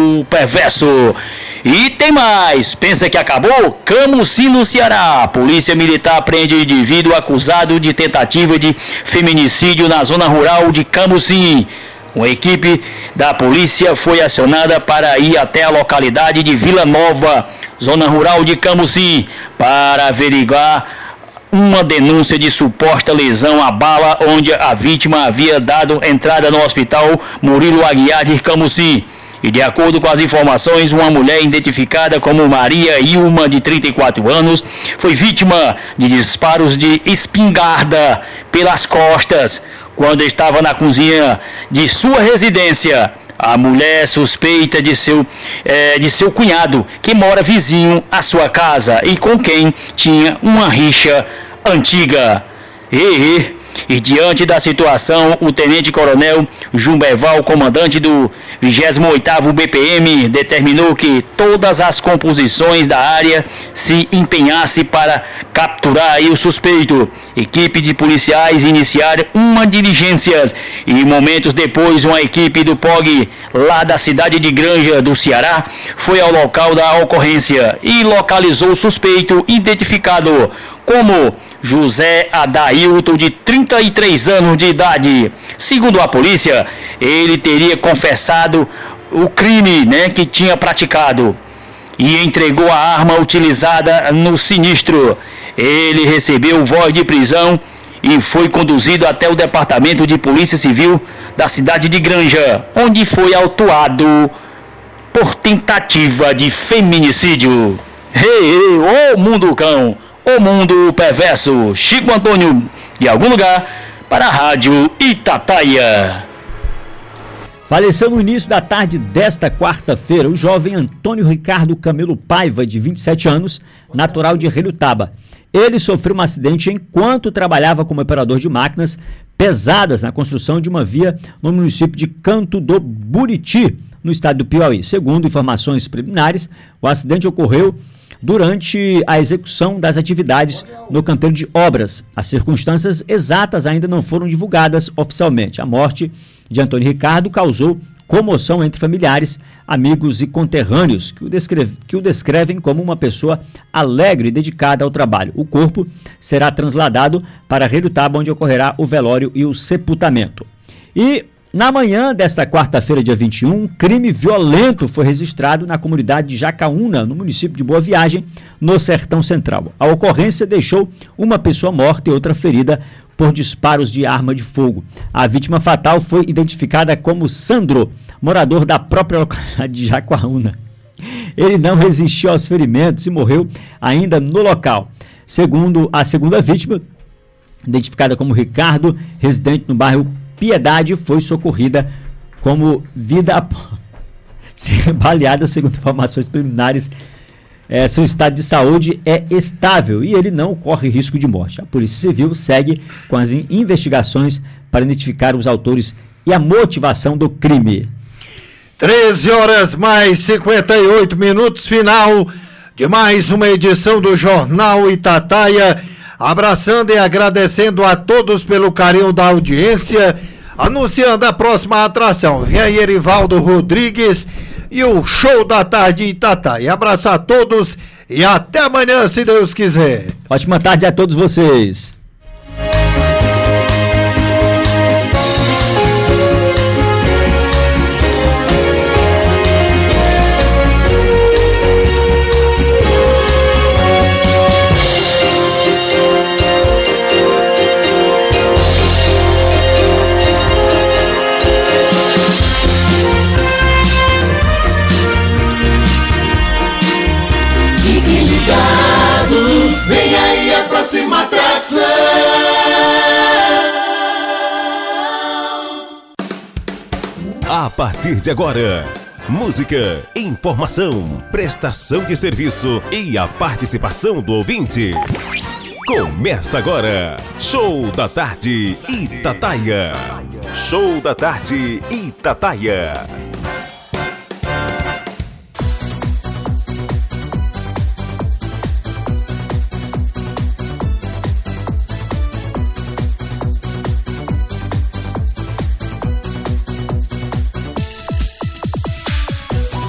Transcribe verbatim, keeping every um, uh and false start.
mundo perverso. E tem mais, pensa que acabou? Camusim, no Ceará. Polícia Militar prende indivíduo acusado de tentativa de feminicídio na zona rural de Camusim. Uma equipe da polícia foi acionada para ir até a localidade de Vila Nova, zona rural de Camusim, para averiguar uma denúncia de suposta lesão à bala, onde a vítima havia dado entrada no hospital Murilo Aguiar de Camusim. E de acordo com as informações, uma mulher identificada como Maria Ilma, de trinta e quatro anos, foi vítima de disparos de espingarda pelas costas quando estava na cozinha de sua residência. A mulher suspeita de seu, é, de seu cunhado, que mora vizinho à sua casa e com quem tinha uma rixa antiga. E, e, e diante da situação, o tenente-coronel Jumbeval, comandante do vigésimo oitavo B P M, determinou que todas as composições da área se empenhassem para capturar aí o suspeito. Equipe de policiais iniciaram uma diligência e momentos depois uma equipe do P O G lá da cidade de Granja, do Ceará, foi ao local da ocorrência e localizou o suspeito, identificado como José Adailton, de trinta e três anos de idade. Segundo a polícia, ele teria confessado o crime, né, que tinha praticado e entregou a arma utilizada no sinistro. Ele recebeu voz de prisão e foi conduzido até o Departamento de Polícia Civil da cidade de Granja, onde foi autuado por tentativa de feminicídio. Hey, hey, ô mundo cão, ô mundo perverso. Chico Antônio, de algum lugar, para a Rádio Itataia. Faleceu no início da tarde desta quarta-feira o jovem Antônio Ricardo Camelo Paiva, de vinte e sete anos, natural de Relutaba. Ele sofreu um acidente enquanto trabalhava como operador de máquinas pesadas na construção de uma via no município de Canto do Buriti, no estado do Piauí. Segundo informações preliminares, o acidente ocorreu durante a execução das atividades no canteiro de obras. As circunstâncias exatas ainda não foram divulgadas oficialmente. A morte de Antônio Ricardo causou comoção entre familiares, amigos e conterrâneos, que o, descreve, que o descrevem como uma pessoa alegre e dedicada ao trabalho. O corpo será trasladado para Relutaba, onde ocorrerá o velório e o sepultamento. E na manhã desta quarta-feira, dia vinte e um, um crime violento foi registrado na comunidade de Jacaúna, no município de Boa Viagem, no Sertão Central. A ocorrência deixou uma pessoa morta e outra ferida por disparos de arma de fogo. A vítima fatal foi identificada como Sandro, morador da própria localidade de Jacaúna. Ele não resistiu aos ferimentos e morreu ainda no local. Segundo a segunda vítima, identificada como Ricardo, residente no bairro Piedade, foi socorrida como vida após ser baleada. Segundo informações preliminares, é, seu estado de saúde é estável e ele não corre risco de morte. A Polícia Civil segue com as investigações para identificar os autores e a motivação do crime. treze horas mais cinquenta e oito minutos, final de mais uma edição do Jornal Itataia. Abraçando e agradecendo a todos pelo carinho da audiência, anunciando a próxima atração. Vem aí Erivaldo Rodrigues e o Show da Tarde Itataia. Abraçar a todos e até amanhã, se Deus quiser. Ótima tarde a todos vocês. Vem aí a próxima atração. A partir de agora, música, informação, prestação de serviço e a participação do ouvinte. Começa agora, Show da Tarde Itataia. Show da Tarde Itataia.